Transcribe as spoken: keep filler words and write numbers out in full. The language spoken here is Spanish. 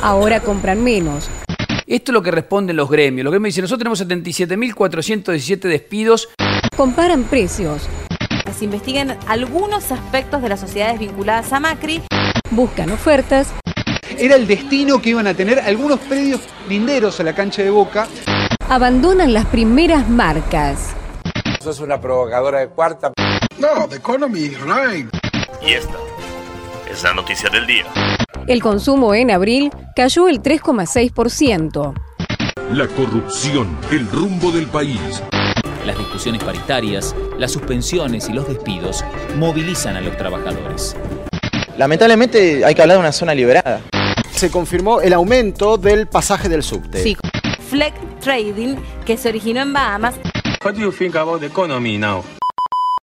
ahora compran menos. Esto es lo que responden los gremios. Los gremios dicen, nosotros tenemos setenta y siete mil cuatrocientos diecisiete despidos. Comparan precios. Se investigan algunos aspectos de las sociedades vinculadas a Macri. Buscan ofertas. Era el destino que iban a tener algunos predios linderos a la cancha de Boca. Abandonan las primeras marcas. Sos una provocadora de cuarta. No, the economy is right. Y esta es la noticia del día. El consumo en abril cayó el tres coma seis por ciento. La corrupción, el rumbo del país. Las discusiones paritarias, las suspensiones y los despidos movilizan a los trabajadores. Lamentablemente hay que hablar de una zona liberada. Se confirmó el aumento del pasaje del subte. Sí. Fleck Trading, que se originó en Bahamas. What do you think about the economy now?